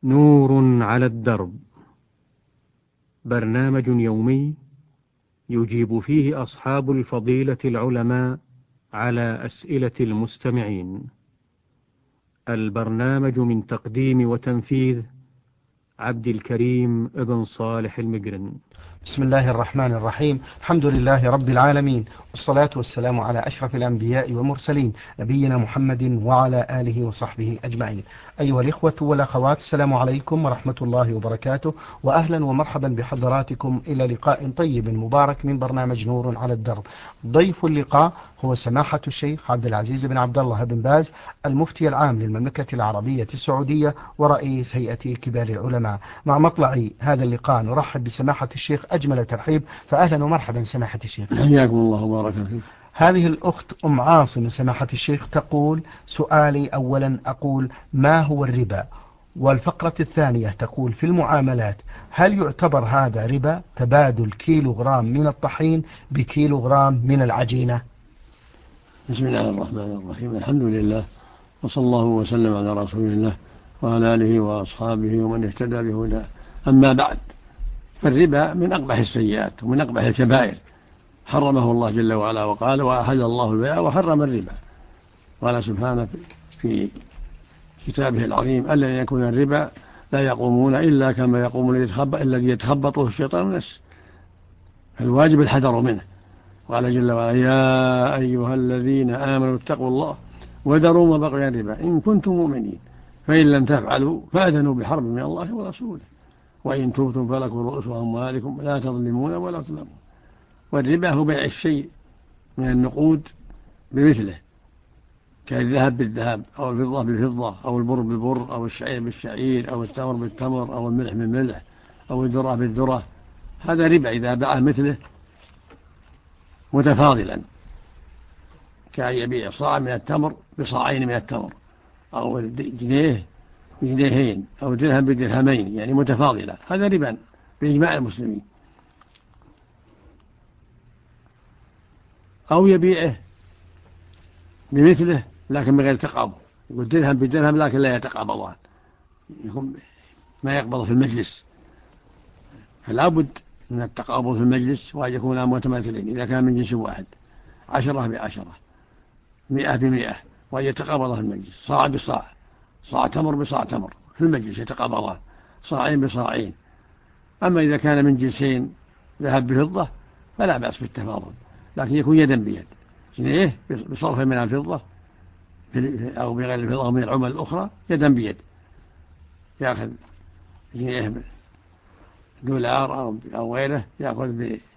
نور على الدرب، برنامج يومي يجيب فيه أصحاب الفضيلة العلماء على أسئلة المستمعين. البرنامج من تقديم وتنفيذ عبد الكريم ابن صالح المقرن. بسم الله الرحمن الرحيم. الحمد لله رب العالمين، والصلاة والسلام على أشرف الأنبياء والمرسلين، نبينا محمد وعلى آله وصحبه أجمعين. أيها الإخوة والأخوات، السلام عليكم ورحمة الله وبركاته، وأهلا ومرحبا بحضراتكم إلى لقاء طيب مبارك من برنامج نور على الدرب. ضيف اللقاء هو سماحة الشيخ عبد العزيز بن عبد الله بن باز، المفتي العام للمملكة العربية السعودية ورئيس هيئة كبار العلماء. مع مطلع هذا اللقاء نرحب بسماحة الشيخ أجمل ترحيب، فأهلا ومرحبا سماحة الشيخ. حياكم الله وبارك فيك. هذه الأخت أم عاصم سماحة الشيخ تقول: سؤالي أولا أقول ما هو الربا؟ والفقرة الثانية تقول: في المعاملات هل يعتبر هذا ربا تبادل كيلوغرام من الطحين بكيلوغرام من العجينة؟ بسم الله الرحمن الرحيم. الحمد لله، وصلى الله وسلم على رسول الله وعلى آله وأصحابه ومن اهتدى بهداه. أما بعد، فالربا من أقبح السيئات ومن أقبح الكبائر، حرمه الله جل وعلا وقال: وأحل الله البيع وحرم الربا. قال سبحانه في كتابه العظيم: الذين يأكلون الربا لا يقومون إلا كما يقوم الذي يتخبطه الشيطان من المس. فالواجب الحذر منه. قال جل وعلا: يا أيها الذين آمنوا اتقوا الله وذروا ما بقي الربا إن كنتم مؤمنين فإن لم تفعلوا فأذنوا بحرب من الله ورسوله وإن تبتم فلكم رؤوس أموالكم لا تظلمون ولا تظلمون. والربا هو بيع الشيء من النقود بمثله، كالذهب بالذهب أو الفضة بالفضة أو البر بالبر أو الشعير بالشعير أو التمر بالتمر أو الملح بالملح أو الذرة بالذرة. هذا ربا إذا باع مثله متفاضلا، كأن يبيع صاع من التمر بصاعين من التمر، أو جنيه بجنيهين، أو درهم بدرهمين، يعني متفاضلة. هذا ربا بإجماع المسلمين. أو يبيعه بمثله لكن بغير تقابض، يقول درهم بدرهم لكن لا يتقابضان، ما يقبض في المجلس. فلا بد من التقابض في المجلس، وأن يكونا متماثلين إذا كان من جنس واحد، 10 ب10، 100 ب100، وأن يتقابض في المجلس، صاع بصاع، صاع تمر بصاع تمر في المجلس يتقابضان، صاعين بصاعين. أما إذا كان من جنسين، ذهب بفضة، فلا بأس بالتفاضل، لكن يكون يدا بيد، جنيه بصرف من الفضة أو بغير الفضة أو من العمل الأخرى، يدا بيد، يأخذ جنيه دولار أو غيره، يأخذ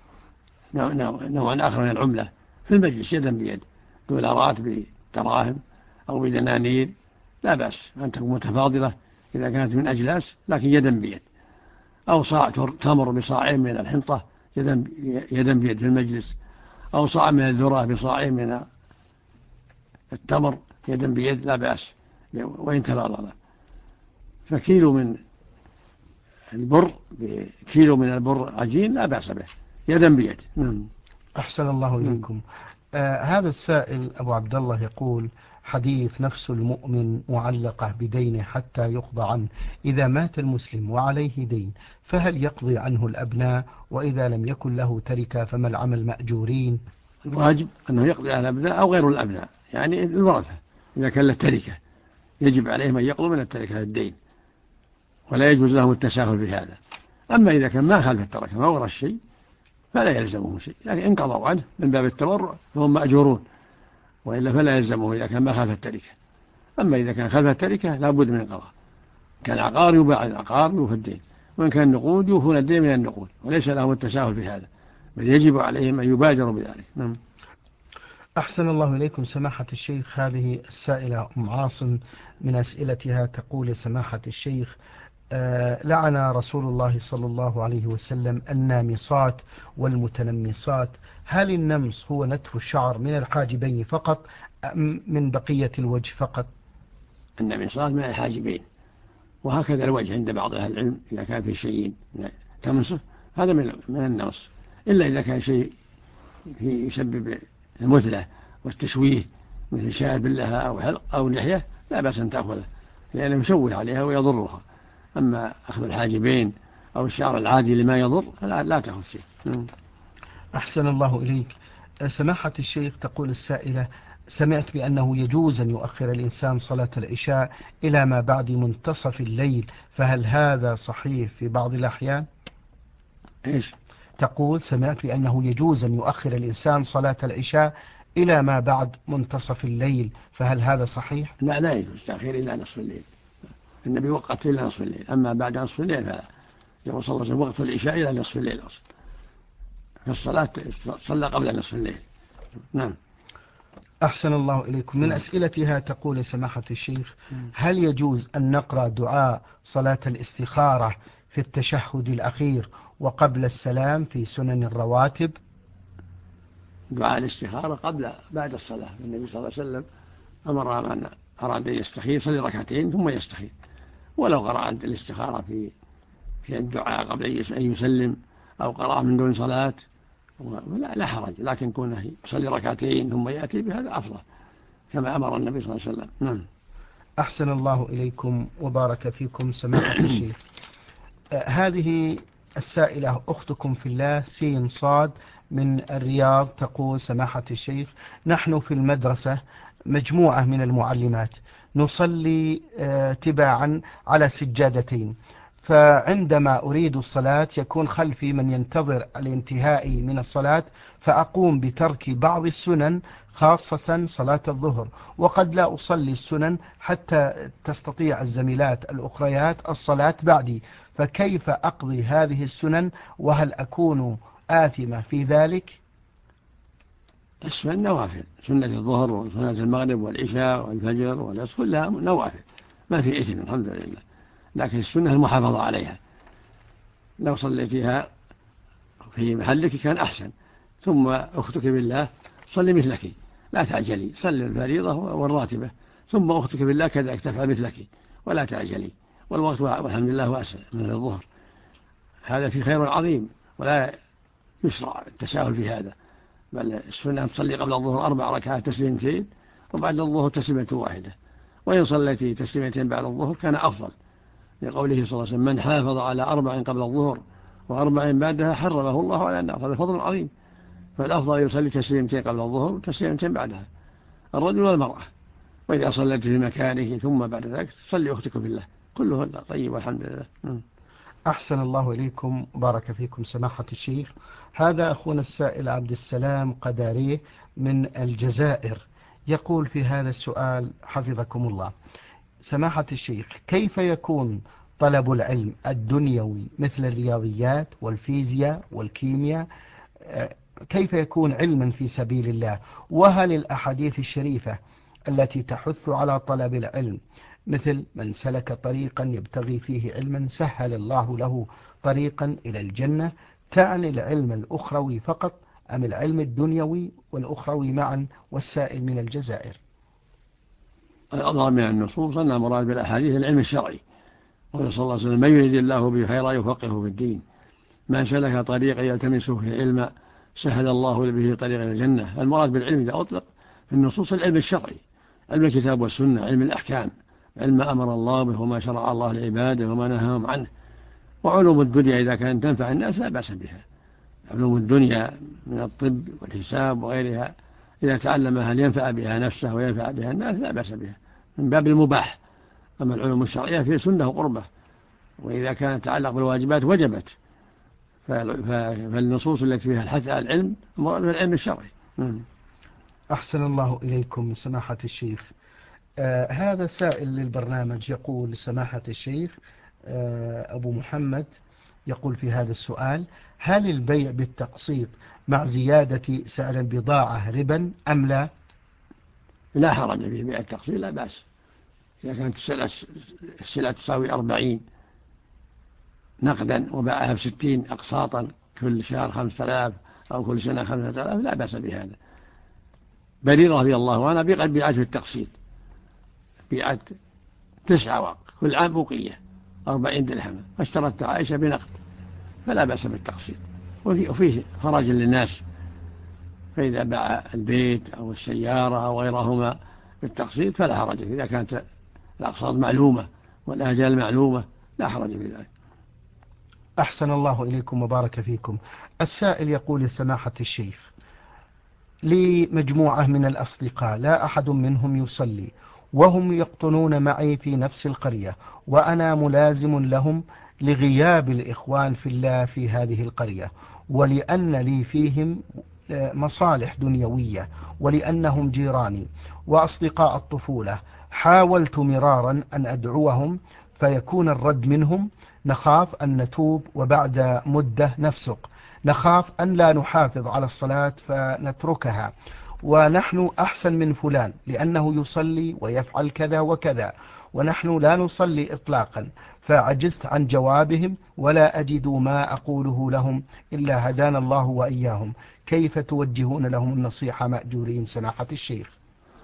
بنوع آخر من العملة في المجلس يدا بيد، دولارات بدراهم أو بدنانير، لا بأس أن تكون متفاضلة إذا كانت من أجلاس، لكن يدا بيد. أو صاع تمر بصاعين من الحنطة يدا بيد في المجلس، أو صاع من الذرة بصاعين من التمر يدا بيد، لا بأس وإن تفاضل. فكيلو من البر بكيلو من البر عجين لا بأس به، يدا بيد. أحسن الله إليكم. هذا السائل أبو عبد الله يقول: حديث نفس المؤمن معلقة بدينه حتى يقضى عنه، إذا مات المسلم وعليه دين فهل يقضي عنه الأبناء؟ وإذا لم يكن له تركة فما العمل مأجورين؟ الواجب أنه يقضي على الأبناء أو غير الأبناء، يعني الورثة إذا كان له تركة يجب عليهم أن يقضوا من التركة الدين، ولا يجوز لهم التساهل في هذا. أما إذا كان ما خلف التركة ما ورث شيء فلا يلزمهم شيء، لكن إن قضوا عنه من باب التبرع فهم مأجورون، وإلا فلا يلزمه إذا كان ما خلف التركة. أما إذا كان خلف التركة لا بد من القضاء، كان عقار يباع العقار يوفى الدين، وإن كان نقود يوفون الدين من النقود، وليس لهم التساهل في هذا، بل يجب عليهم أن يبادروا بذلك. أحسن الله إليكم سماحة الشيخ. هذه السائلة أم عاصم من أسئلتها تقول: سماحة الشيخ، لعن رسول الله صلى الله عليه وسلم النامصات والمتنمصات، هل النمص هو نتف الشعر من الحاجبين فقط أم من بقية الوجه فقط؟ النامصات من الحاجبين، وهكذا الوجه عند بعض أهل العلم إذا كان في شيء تمسه هذا من النمص، إلا إذا كان شيء يسبب المثلة والتشويه مثل شارب لها أو حلق أو لحية لا بأس أن تأخذه، لأنه يشوه عليها ويضرها. أما أخذ الحاجبين أو الشعر العادي لما يضر لا تأخذ شيء. أحسن الله إليك. سماحة الشيخ، تقول السائلة: سمعت بأنه يجوز أن يؤخر الإنسان صلاة العشاء إلى ما بعد منتصف الليل، فهل هذا صحيح في بعض الأحيان؟ إيش؟ تقول: سمعت بأنه يجوز أن يؤخر الإنسان صلاة العشاء إلى ما بعد منتصف الليل، فهل هذا صحيح؟ لا يجوز تأخير إلى نصف الليل. النبي وقت إلى نصف الليل، أما بعد نصف الليل فلا. يقول صلى الله عليه وسلم: وقت العشاء إلى نصف الليل أصلا، فالصلاة صلى قبل نصف الليل. نعم. أحسن الله إليكم. من أسئلتها تقول سماحة الشيخ: هل يجوز أن نقرأ دعاء صلاة الاستخارة في التشهد الأخير وقبل السلام في سنن الرواتب؟ دعاء الاستخارة بعد الصلاة. النبي صلى الله عليه وسلم أمر من أراد أن يستخير يصلي ركعتين ثم يستخير، ولو قرأ الاستخارة في الدعاء قبل أن يسلم أو قرأ من دون صلاة لا حرج، لكن كونه يصلي ركعتين ثم يأتي بهذا أفضل كما أمر النبي صلى الله عليه وسلم. نعم. أحسن الله إليكم وبارك فيكم سماحة الشيخ. هذه السائلة أختكم في الله سين صاد من الرياض، تقول: سماحة الشيخ، نحن في المدرسة مجموعة من المعلمات نصلي تباعا على سجادتين، فعندما أريد الصلاة يكون خلفي من ينتظر الانتهاء من الصلاة، فأقوم بترك بعض السنن خاصة صلاة الظهر، وقد لا أصلي السنن حتى تستطيع الزميلات الأخريات الصلاة بعدي، فكيف أقضي هذه السنن وهل أكون آثمة في ذلك؟ السنن نوافل، سنة الظهر وسنة المغرب والعشاء والفجر والعصر كلها نوافل ما في إثم الحمد لله، لكن السنة المحافظة عليها. لو صليتها في محلك كان أحسن، ثم أختك بالله صلي مثلك لا تعجلي، صلي الفريضة والراتبة ثم أختك بالله كذلك تفعل مثلك ولا تعجلي، والوقت والحمد لله واسع من الظهر، هذا في خير عظيم ولا يشرع التساهل في هذا، بل السنة تصلي قبل الظهر 4 ركعات تسليمتين وبعد الظهر تسليمة واحدة، وإن صليتي تسليمتين بعد الظهر كان أفضل، لقوله صلى الله عليه وسلم: من حافظ على 4 قبل الظهر و4 بعدها حرمه الله على النار. هذا فضل عظيم، فالأفضل يصلي تسليمتين قبل الظهر وتسليمتين بعدها الرجل والمرأة، وإذا صليت في مكانه ثم بعد ذلك تصلي أختك بالله، كله طيب والحمد لله. أحسن الله إليكم بارك فيكم سماحة الشيخ. هذا أخونا السائل عبد السلام قداريه من الجزائر، يقول في هذا السؤال حفظكم الله: سماحة الشيخ، كيف يكون طلب العلم الدنيوي مثل الرياضيات والفيزياء والكيمياء، كيف يكون علما في سبيل الله؟ وهل الأحاديث الشريفة التي تحث على طلب العلم مثل من سلك طريقا يبتغي فيه علما سهل الله له طريقا إلى الجنة تعني العلم الأخروي فقط أم العلم الدنيوي والأخروي معا؟ والسائل من الجزائر. الأظهر من النصوص أن المراد بالأحاديث العلم الشرعي، قال صلى الله عليه وسلم: من يريد الله به خيرا يفقهه في الدين، من سلك طريقا يلتمس فيه علما سهل الله به طريقا إلى الجنة. المراد بالعلم إذا أطلق في النصوص العلم الشرعي، علم الكتاب والسنة، علم الأحكام، علم ما أمر الله به وما شرع الله لعباده وما نهاهم عنه. وعلوم الدنيا إذا كانت تنفع الناس لا بأس بها، علوم الدنيا من الطب والحساب وغيرها إذا تعلمها لينفع بها نفسه وينفع بها الناس لا بأس بها من باب المباح. أما العلوم الشرعية فيه سنة وقربة، وإذا كانت تتعلق بالواجبات وجبت، فالنصوص التي فيها الحث على العلم مراد بالعلم الشرعي. أحسن الله إليكم سماحة الشيخ. هذا سائل للبرنامج يقول: سماحة الشيخ، أبو محمد يقول في هذا السؤال: هل البيع بالتقسيط مع زيادة سعر البضاعة ربا أم لا؟ لا حرج في بيع التقسيط، لا بأس إذا كانت السلعة تساوي 40 نقدا وباعها ب60 أقساطا كل شهر 5000 أو كل سنة 5000 لا بأس بهذا. بريرة رضي الله عنها قد بيعت بالتقسيط، بيعت 9 وق كل عام بقية 40 درهم، فاشترت عائشة بنقد، فلا بأس بالتقسيط، وفيه خراج للناس، فإذا باع البيت أو السيارة أو غيرهما بالتقسيط فلا حرج إذا كانت الأقساط معلومة والآجال معلومة، لا حرج في ذلك. أحسن الله إليكم وبارك فيكم. السائل يقول: يا سماحة الشيخ، لي مجموعة من الأصدقاء لا أحد منهم يصلي، وهم يقطنون معي في نفس القرية، وأنا ملازم لهم لغياب الإخوان في الله في هذه القرية، ولأن لي فيهم مصالح دنيوية، ولأنهم جيراني وأصدقاء الطفولة. حاولت مرارا أن أدعوهم فيكون الرد منهم: نخاف أن نتوب وبعد مدة نفسق، نخاف أن لا نحافظ على الصلاة فنتركها، ونحن أحسن من فلان لأنه يصلي ويفعل كذا وكذا، ونحن لا نصلي إطلاقا. فعجزت عن جوابهم ولا أجد ما أقوله لهم إلا هدانا الله وإياهم. كيف توجهون لهم النصيحة مأجورين سماحة الشيخ؟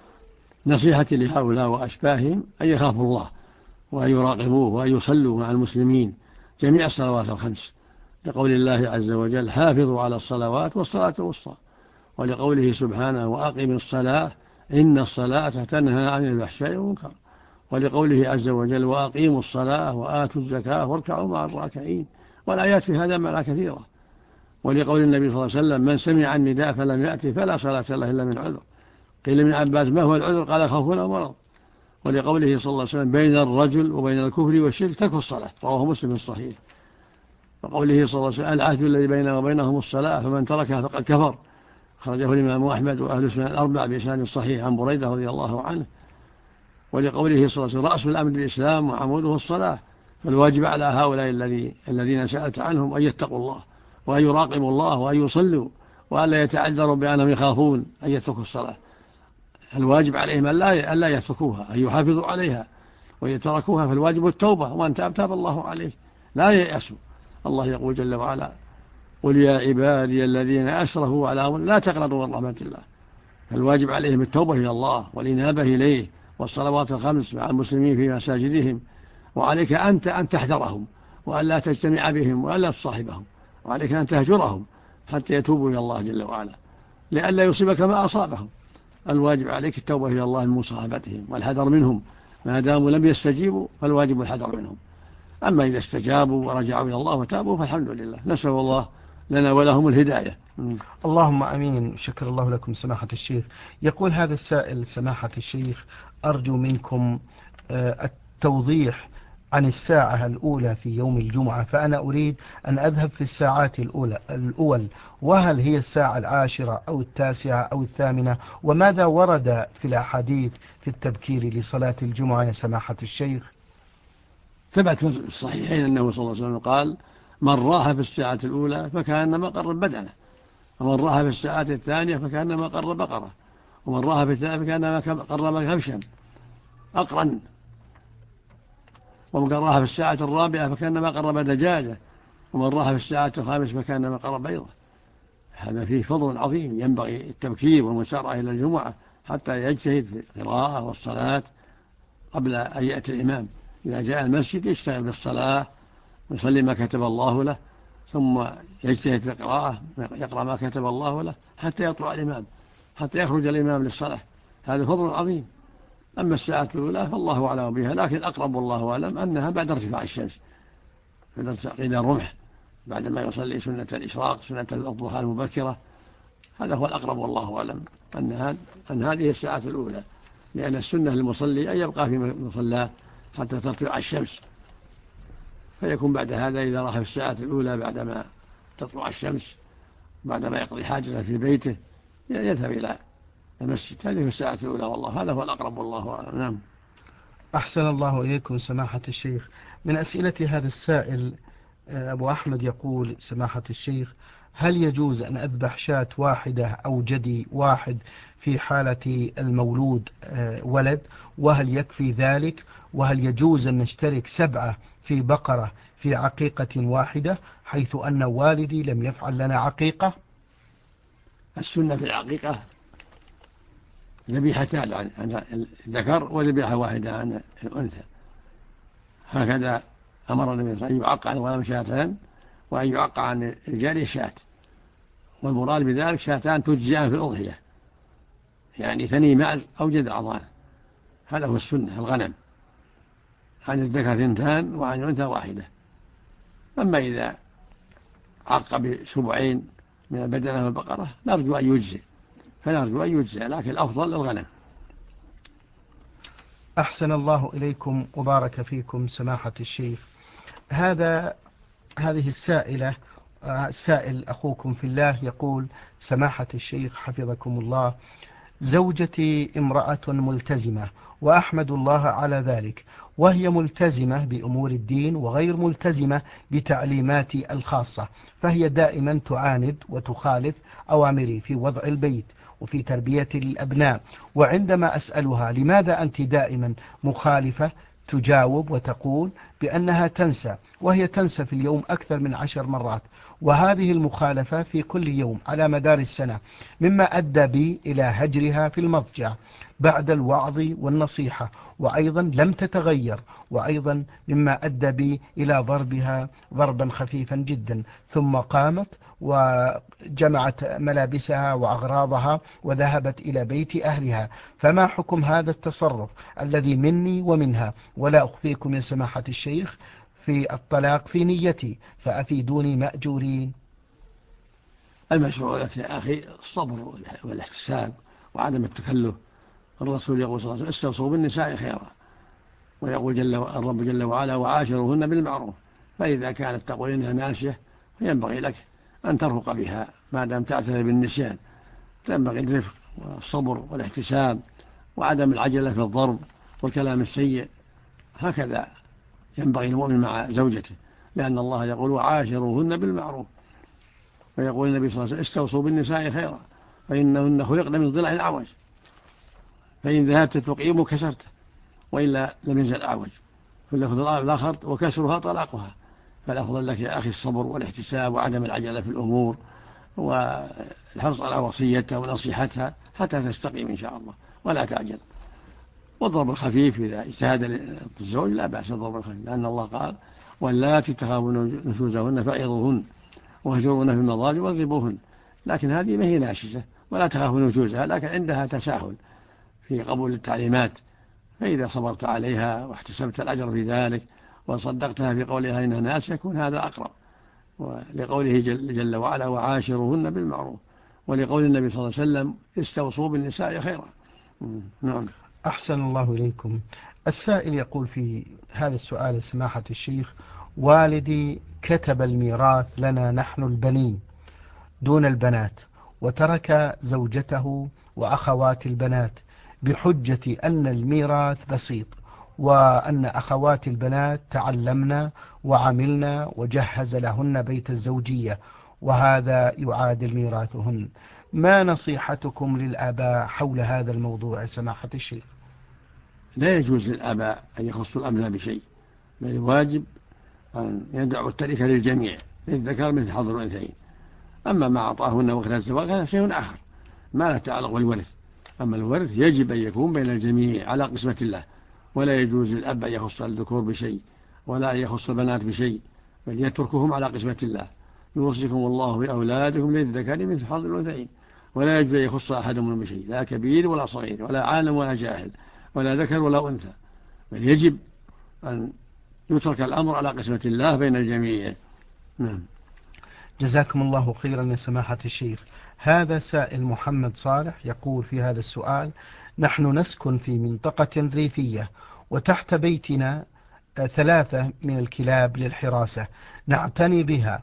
نصيحتي لهؤلاء وأشباههم أن يخافوا الله وأن يراقبوه وأن يصلوا مع المسلمين جميع الصلوات الخمس، لقول الله عز وجل: حافظوا على الصلوات والصلاة الوسطى، ولقوله سبحانه: وأقم الصلاة إن الصلاة تنهى عن الفحشاء والمنكر، ولقوله عز وجل: وأقيموا الصلاة وآتوا الزكاة واركعوا مع الراكعين. والآيات في هذا معنى كثيرة. ولقول النبي صلى الله عليه وسلم: من سمع النداء فلم يأتي فلا صلاة له إلا من عذر. قيل من عباس: ما هو العذر؟ قال: خوف أو مرض. ولقوله صلى الله عليه وسلم: بين الرجل وبين الكفر والشرك ترك الصلاة، رواه مسلم الصحيح. وقوله صلى الله عليه وسلم: العهد الذي بيننا وبينهم الصلاة فمن تركها فقد كفر، خرجه الإمام أحمد وأهل السنن الأربع بإسناد صحيح عن بريدة رضي الله عنه. ولقوله صلى الله عليه وسلم: رأس الأمر الإسلام وعموده الصلاة. فالواجب على هؤلاء الذين سألت عنهم أن يتقوا الله وأن يراقبوا الله وأن يصلوا، وأن لا يتعذروا بأنهم يخافون أن يتركوا الصلاة. الواجب عليهم أن لا يتركوها، أن يحافظوا عليها، ويتركوها فالواجب التوبة، وأن تاب الله عليه، لا ييأسوا. الله يقول جل وعلا: قل يا عبادي الذين أسرفوا على أنفسهم لا تقنطوا من رحمة الله. فالواجب عليهم التوبة إلى الله والإنابة إليه، والصلوات الخمس مع المسلمين في مساجدهم. وعليك أنت أن تحذرهم، وأن لا تجتمع بهم، وأن لا تصاحبهم، وعليك أن تهجرهم حتى يتوبوا إلى الله جل وعلا، لئلا يصيبك ما أصابهم. الواجب عليك التوبة إلى الله من مصاحبتهم والحذر منهم، ما داموا لم يستجيبوا فالواجب الحذر منهم. أما إذا استجابوا ورجعوا إلى الله وتابوا فالحمد لله، نسأل الله لنا ولهم الهداية. اللهم أمين. شكر الله لكم سماحة الشيخ. يقول هذا السائل: سماحة الشيخ، أرجو منكم التوضيح عن الساعة الأولى في يوم الجمعة، فأنا أريد أن أذهب في الساعات الأول، وهل هي الساعة 10 أو 9 أو 8؟ وماذا ورد في الأحاديث في التبكير لصلاة الجمعة يا سماحة الشيخ؟ ثبت في الصحيحين أنه صلى الله عليه وسلم قال: من راح في الساعة الأولى فكأنما قرب بدنه، ومن راح في الساعة الثانية فكأنما قرب بقرة، ومن راح في الثالثة فكأنما قرب كبشا أقرن، ومن راح في الساعة الرابعة فكأنما قرب دجاجة، ومن راح في الساعة الخامسة فكأنما قرب بيضة. هذا فيه فضل عظيم، ينبغي التبكير والمسارعة إلى الجمعة حتى يجتهد في القراءة والصلاة قبل أن يأتي الإمام. إذا جاء المسجد يشتغل بالصلاة ويصلي ما كتب الله له، ثم يجتهد في القراءة يقرأ ما كتب الله له حتى يطلع الإمام، حتى يخرج الإمام للصلاة. هذا فضل عظيم. أما الساعة الأولى فالله أعلم بها، لكن أقرب والله أعلم أنها بعد ارتفاع الشمس، قيل الرمح، بعد ما يصلي سنة الإشراق، سنة الضحى المبكرة. هذا هو الأقرب والله أعلم، أن هذه الساعة الأولى، لأن السنة للمصلي أن يبقى في مصلاه حتى تطلع الشمس، فيكون بعد هذا إذا راح في الساعة الأولى بعدما تطلع الشمس، بعدما يقضي حاجته في بيته يذهب إلى المسجد. هذه في الساعة الأولى، والله هذا هو الأقرب والله أعلم. نعم. أحسن الله إليكم سماحة الشيخ. من أسئلة هذا السائل أبو أحمد يقول: سماحة الشيخ، هل يجوز أن أذبح شاة واحدة أو جدي واحد في حالة المولود ولد؟ وهل يكفي ذلك؟ وهل يجوز أن نشترك 7 في بقرة في عقيقة واحدة، حيث أن والدي لم يفعل لنا عقيقة؟ السنة في العقيقة ذبيحتان عن الذكر وذبيحة واحدة عن الأنثى، هكذا أمر النبي صلى الله عليه وسلم: أن يعق عن الغلام شاتان، وأن يعق عن الجارية شاة. والمراد بذلك شاتان تجزئان في الأضحية، يعني ثني معز أو جذع ضان. هذا هو السنة الغنم. عن الذكر 2 وعن الأنثى 1. أما إذا عق ب7 من البدنة والبقرة نرجو أن يجزئ لكن الأفضل الغنم. أحسن الله إليكم وبارك فيكم سماحة الشيخ. هذه السائل أخوكم في الله يقول: سماحة الشيخ حفظكم الله، زوجتي امرأة ملتزمة وأحمد الله على ذلك، وهي ملتزمة بأمور الدين وغير ملتزمة بتعليماتي الخاصة، فهي دائما تعاند وتخالف أوامري في وضع البيت وفي تربية الأبناء، وعندما أسألها لماذا أنت دائما مخالفة تجاوب وتقول بأنها تنسى، وهي تنسى في اليوم أكثر من 10 مرات، وهذه المخالفة في كل يوم على مدار السنة، مما أدى بي إلى هجرها في المضجع بعد الوعظ والنصيحة، وأيضا لم تتغير، وأيضا مما أدى بي إلى ضربها ضربا خفيفا جدا، ثم قامت وجمعت ملابسها وأغراضها وذهبت إلى بيت أهلها. فما حكم هذا التصرف الذي مني ومنها؟ ولا أخفيكم يا سماحة الشيخ في الطلاق في نيتي، فأفيدوني مأجورين. المشروع لك يا أخي الصبر والاحتساب وعدم التكلف. الرسول يقول صلى الله عليه وسلم: استوصوا بالنساء خيرا، ويقول الرب جل وعلا: وعاشروهن بالمعروف. فإذا كانت تقول إنها ناسية فينبغي لك أن ترفق بها ما دام تعترف بالنسيان. ينبغي الرفق والصبر والاحتساب وعدم العجلة في الضرب والكلام السيء. هكذا ينبغي المؤمن مع زوجته، لأن الله يقول: وعاشروهن بالمعروف. ويقول النبي صلى الله عليه وسلم: استوصوا بالنساء خيرا فإنهن خلقن من ضلع أعوج، فإن ذهبت تقيم كسرته وإلا لم يزل أعوج، فاللفظ الآخر: وكسرها طلاقها. فالأفضل لك يا أخي الصبر والاحتساب وعدم العجلة في الأمور، والحرص على وصيتها ونصيحتها حتى تستقيم إن شاء الله، ولا تعجل. والضرب الخفيف إذا اجتهد الزوج لا بأس الضرب الخفيف، لأن الله قال: واللاتي تخافون نشوزهن فعظوهن واهجروهن في المضاجع واضربوهن. لكن هذه ما هي ناشزة ولا تخافون نشوزها، لكن عندها تساهل في قبول التعليمات. فإذا صبرت عليها واحتسبت الأجر في ذلك وصدقتها في قولها إنها ناس يكون هذا أقرب، ولقوله جل وعلا: وعاشروهن بالمعروف، ولقول النبي صلى الله عليه وسلم: استوصوا بالنساء خيرا. نعم. أحسن الله إليكم. السائل يقول في هذا السؤال: سماحة الشيخ، والدي كتب الميراث لنا نحن البنين دون البنات، وترك زوجته وأخوات البنات بحجة أن الميراث بسيط، وأن أخوات البنات تعلمنا وعملنا وجهز لهن بيت الزوجية، وهذا يعادل ميراثهن. ما نصيحتكم للآباء حول هذا الموضوع سماحة الشيخ؟ لا يجوز للآباء أن يخصوا الأبناء بشيء، بل الواجب أن يدعوا التركة للجميع، للذكر مثل حظ الأنثيين. أما ما أعطاهن وقت الزواج هذا شيء آخر ما له تعلق بالورث. أما الورث يجب أن يكون بين الجميع على قسمة الله، ولا يجوز للأب أن يخص الذكور بشيء ولا أن يخص البنات بشيء، بل يتركهم على قسمة الله. يوصيكم الله بأولادكم للذكر مثل حظ الأنثيين، ولا يجوز أن يخص أحد منهم بشيء، لا كبير ولا صغير ولا عالم ولا جاهل ولا ذكر ولا أنثى، بل يجب أن يترك الأمر على قسمة الله بين الجميع. نعم. جزاكم الله خيرا يا سماحة الشيخ. هذا سائل محمد صالح يقول في هذا السؤال: نحن نسكن في منطقة ريفية، وتحت بيتنا 3 من الكلاب للحراسة نعتني بها،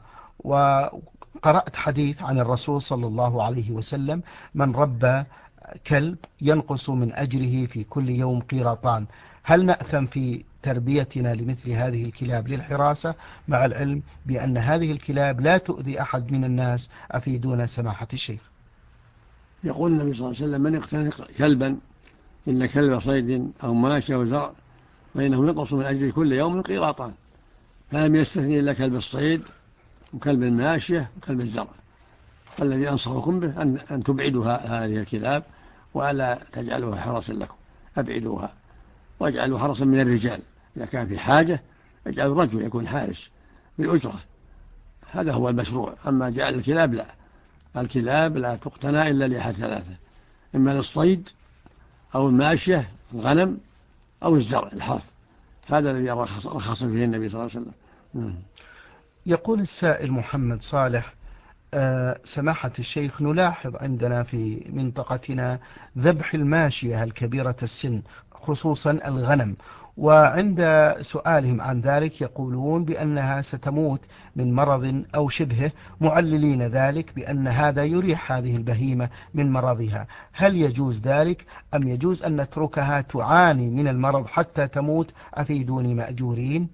وقرأت حديث عن الرسول صلى الله عليه وسلم: من ربى كلب ينقص من أجره في كل يوم قيراطان. هل نأثم في تربيتنا لمثل هذه الكلاب للحراسة، مع العلم بأن هذه الكلاب لا تؤذي أحد من الناس؟ أفيدونا سماحة الشيخ. يقول النبي صلى الله عليه وسلم: من اقتنى كلبا إلا كلب صيد أو ماشي أو زرع فإنه ينقص من أجره كل يوم قيراطان. فلم يستثني إلا كلب الصيد وكلب الماشية وكلب الزرع. فالذي أنصحكم به أن تبعدوا هذه الكلاب وألا تجعلوها حرسا لكم، أبعدوها واجعلوا حرسا من الرجال. إذا كان في حاجة اجعلوا رجل يكون حارس بالأجرة، هذا هو المشروع. أما جعل الكلاب لا، الكلاب لا تقتنى إلا لأحد 3: إما للصيد أو الماشية الغنم أو الزرع الحرث. هذا الذي رخص فيه النبي صلى الله عليه وسلم. يقول السائل محمد صالح: سماحة الشيخ، نلاحظ عندنا في منطقتنا ذبح الماشية الكبيرة السن خصوصا الغنم، وعند سؤالهم عن ذلك يقولون بأنها ستموت من مرض أو شبهه، معللين ذلك بأن هذا يريح هذه البهيمة من مرضها. هل يجوز ذلك أم يجوز أن نتركها تعاني من المرض حتى تموت؟ أفيدوني مأجورين.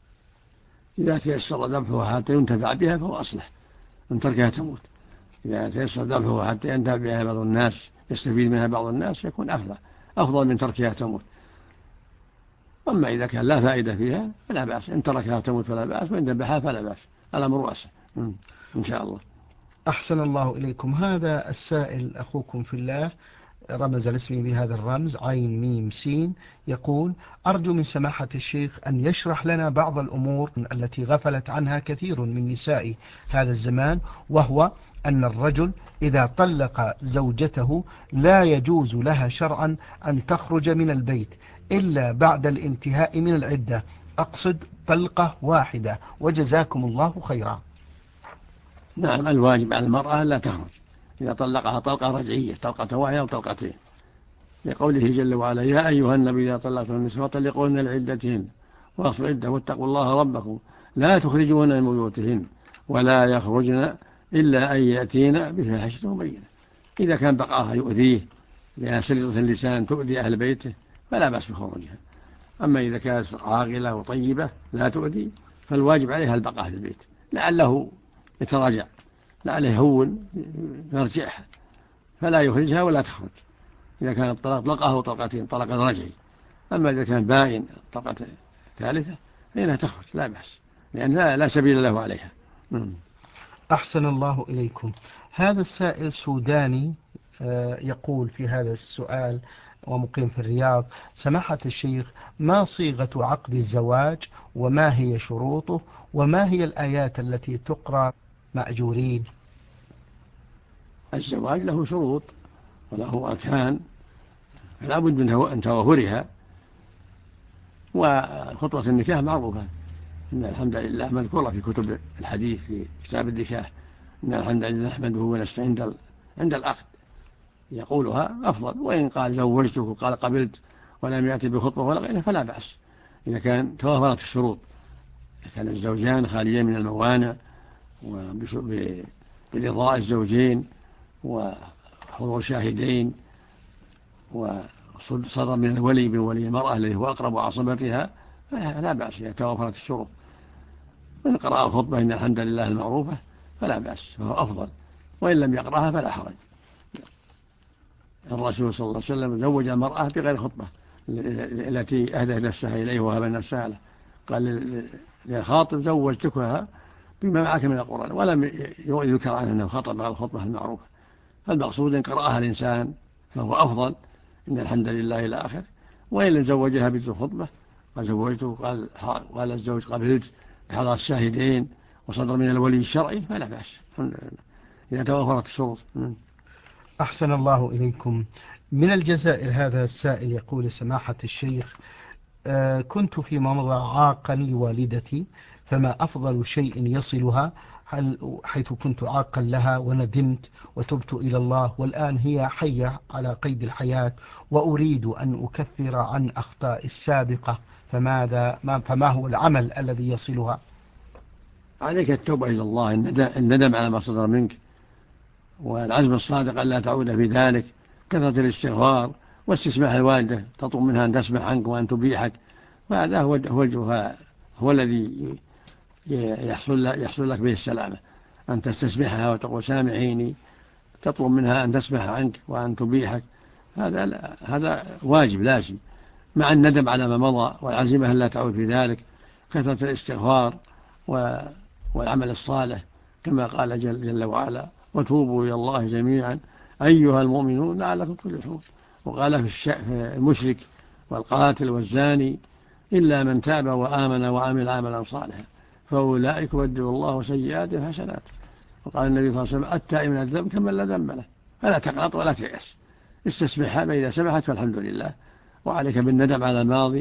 إذا تيسر ذبحها حتى ينتفع بها فهو أصلح من تركها تموت. إذا تيسر ذبحها حتى ينتفع بها بعض الناس، يستفيد منها بعض الناس، يكون أفضل من تركها تموت. أما إذا كان لا فائدة فيها فلا بأس، إن تركها تموت فلا بأس، وإن ذبحها فلا بأس، الأمر واسع إن شاء الله. أحسن الله إليكم. هذا السائل أخوكم في الله رمز الاسم بهذا الرمز عين ميم سين، يقول: أرجو من سماحة الشيخ أن يشرح لنا بعض الأمور التي غفلت عنها كثير من نساء هذا الزمان، وهو أن الرجل إذا طلق زوجته لا يجوز لها شرعا أن تخرج من البيت إلا بعد الانتهاء من العدة، أقصد طلقة واحدة، وجزاكم الله خيرا. نعم، الواجب على المرأة لا تخرج إذا طلقها طلقة رجعية، طلقة واحدة أو طلقتين، لقوله جل وعلا: يا أيها النبي إذا طلقتم النساء فطلقوهن لعدتهن وأصلوا العدة واتقوا الله ربكم لا تخرجوهن من بيوتهن ولا يخرجن إلا أن يأتين بفاحشة مبينة. إذا كان بقاها يؤذيه لأن سلطة اللسان تؤذي أهل بيته فلا بأس بخروجها. أما إذا كانت عاقلة وطيبة لا تؤذي فالواجب عليها البقاء في البيت، لعله يتراجع، لعله يهون يرجعها، فلا يخرجها ولا تخرج. إذا كان الطلاق طلقة أو طلقتين طلقة رجعي. أما إذا كان باين طلقة ثالثة فإنها تخرج لا بأس، لأن لا سبيل له عليها. أحسن الله إليكم. هذا السائل سوداني يقول في هذا السؤال ومقيم في الرياض: سماحة الشيخ، ما صيغة عقد الزواج وما هي شروطه وما هي الآيات التي تقرأ مأجورين؟ الزواج له شروط وله أركان فلا بد من توافرها، وخطوة النكاح معروفة، إن الحمد لله مذكورة في كتب الحديث في كتاب النكاح: إن الحمد لله نحمده ونستعين عند العقد، يقولها أفضل. وإن قال زوجته وقال قبلت ولم يأتي بخطبة ولا غيرها فلا بأس، إذا كان توافرت الشروط، إذا كان الزوجان خاليين من الموانع وبرضاء الزوجين وحضور شاهدين وصدر من الولي من ولي المرأة الذي هو أقرب عصبتها فلا بأس إذا توافرت الشروط. وإن قرأ الخطبة إن الحمد لله المعروفة فلا بأس، فهو أفضل، وإن لم يقرأها فلا حرج. الرسول صلى الله عليه وسلم زوج المرأة بغير خطبة التي أهدت نفسها إليه وهب نفسها له، قال للخاطب: زوجتكها بما معك من القرآن، ولم يذكر عنه أنه خطب على الخطبة المعروفة. فالمقصود إن قرأها الإنسان فهو أفضل، إن الحمد لله إلى آخر. وإن لم زوجها بدون خطبة قال زوجته قال الزوج قبلت بحضر الشاهدين وصدر من الولي الشرعي فلا بأس، الحمد لله إذا توافرت الشروط. أحسن الله إليكم. من الجزائر هذا السائل يقول: سماحة الشيخ، كنت في مضى عاقا لوالدتي، فما أفضل شيء يصلها حيث كنت عاقا لها وندمت وتبت إلى الله، والآن هي حية على قيد الحياة، وأريد أن أكفر عن أخطاء السابقة، فما هو العمل الذي يصلها؟ عليك التوبة إلى الله، الندم على ما صدر منك، والعزم الصادق أن لا تعود في ذلك، كثرة الاستغفار واستسماح الوالدة، تطلب منها أن تسمح عنك وأن تبيحك، وهذا هو الذي يحصل لك به السلامة، أن تستسمحها وتقول سامحيني، تطلب منها أن تسمح عنك وأن تبيحك، هذا واجب لازم، مع الندم على ما مضى والعزيمة أن لا تعود في ذلك، كثرة الاستغفار والعمل الصالح، كما قال جل وعلا: وتوبوا إلى الله جميعا أيها المؤمنون لعلكم تفلحون. وقال في المشرك والقاتل والزاني: إلا من تاب وآمن وعمل عملا صالحا فأولئك يبدل الله سيئاتهم حسنات. وقال النبي صلى الله عليه وسلم: التائب من الذنب كمن لا ذنب له. فلا تقنط ولا تيأس، استسمحها، فإذا سمحت فالحمد لله، وعليك بالندم على الماضي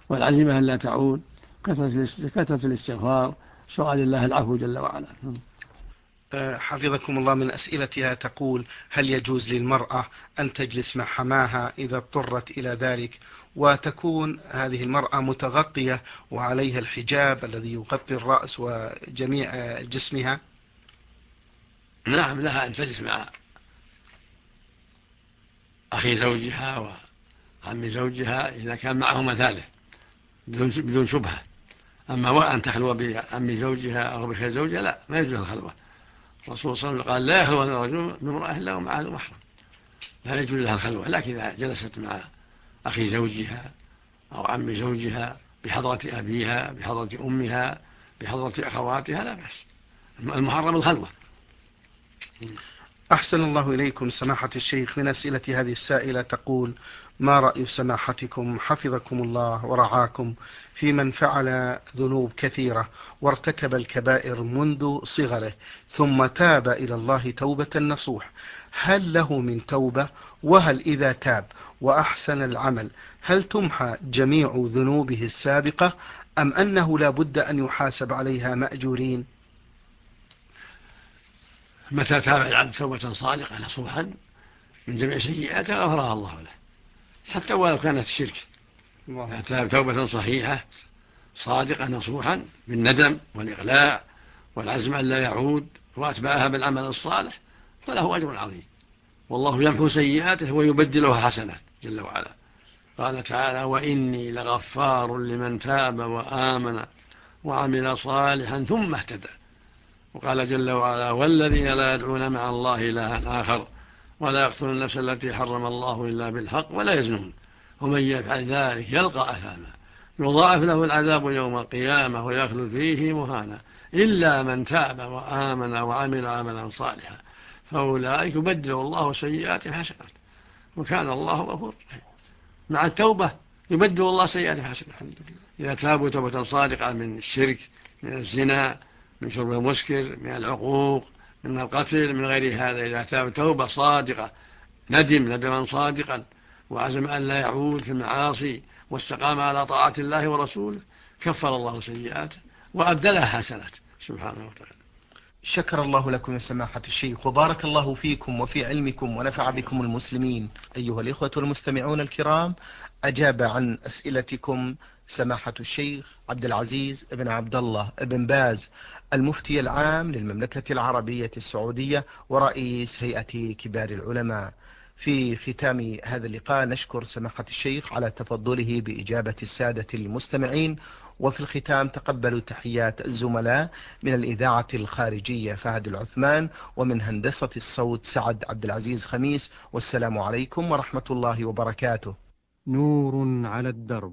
والعزيمة أن لا تعود، كثرة الاستغفار، سؤال الله العفو جل وعلا. حفظكم الله، من أسئلتها تقول: هل يجوز للمرأة أن تجلس مع حماها إذا اضطرت إلى ذلك، وتكون هذه المرأة متغطية وعليها الحجاب الذي يغطي الرأس وجميع جسمها؟ نعم، لها أن تجلس مع أخي زوجها وعم زوجها إذا كان معهما ثالث بدون شبهة. أما وأن تخلو بعم زوجها أو بخير زوجها لا، ما يجوز الخلوة. الرسول صلى الله عليه وسلم قال: لا يخلو الرجل بامرأة إلا ومعه ذو محرم، لا يجوز لها الخلوة. لكن إذا جلست مع أخي زوجها أو عم زوجها بحضرة أبيها، بحضرة أمها، بحضرة أخواتها، لا بأس. المحرم الخلوة. أحسن الله إليكم سماحة الشيخ. من أسئلة هذه السائلة تقول: ما رأي سماحتكم حفظكم الله ورعاكم في من فعل ذنوب كثيرة وارتكب الكبائر منذ صغره ثم تاب إلى الله توبة نصوح، هل له من توبة؟ وهل إذا تاب وأحسن العمل هل تمحى جميع ذنوبه السابقة، أم أنه لا بد أن يحاسب عليها مأجورين؟ متى تاب العبد توبة صادقة نصوحا من جميع سيئاته غفرها الله له، حتى ولو كانت الشرك. تاب توبة صحيحة صادقة نصوحا بالندم والإقلاع والعزم أن لا يعود وأتبعها بالعمل الصالح، فله أجر عظيم، والله يمحو سيئاته ويبدلها حسنات جل وعلا. قال تعالى: وإني لغفار لمن تاب وآمن وعمل صالحا ثم اهتدى. وقال جل وعلا: والذين لا يدعون مع الله إلها آخر ولا يقتلون النفس التي حرم الله إلا بالحق ولا يزنون ومن يفعل ذلك يلقى أثاما يضاعف له العذاب يوم القيامة ويخلد فيه مهانا إلا من تاب وآمن وعمل عملا صالحا فأولئك يبدل الله سيئاتهم حسنات وكان الله غفورا رحيما. مع التوبة يبدل الله سيئاتهم حسنات إذا تابوا توبة صادقة من الشرك، من الزنا، من شرب المسكر، من العقوق، من القتل، من غير هذا. إذا تاب توبة صادقة ندما صادقا وعزم أن لا يعود في المعاصي واستقام على طاعة الله ورسوله كفر الله سيئاته وأبدلها حسنات سبحانه وتعالى. شكر الله لكم يا سماحة الشيخ، وبارك الله فيكم وفي علمكم ونفع بكم المسلمين. أيها الإخوة المستمعون الكرام، أجاب عن أسئلتكم سماحة الشيخ عبد العزيز بن عبد الله بن باز، المفتي العام للمملكة العربية السعودية ورئيس هيئة كبار العلماء. في ختام هذا اللقاء نشكر سماحة الشيخ على تفضله بإجابة السادة المستمعين، وفي الختام تقبلوا تحيات الزملاء من الإذاعة الخارجية فهد العثمان، ومن هندسة الصوت سعد عبد العزيز خميس، والسلام عليكم ورحمة الله وبركاته. نور على الدرب،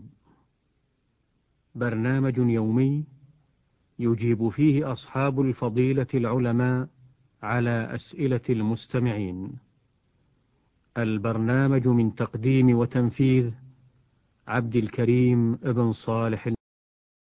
برنامج يومي يجيب فيه أصحاب الفضيلة العلماء على أسئلة المستمعين. البرنامج من تقديم وتنفيذ عبد الكريم ابن صالح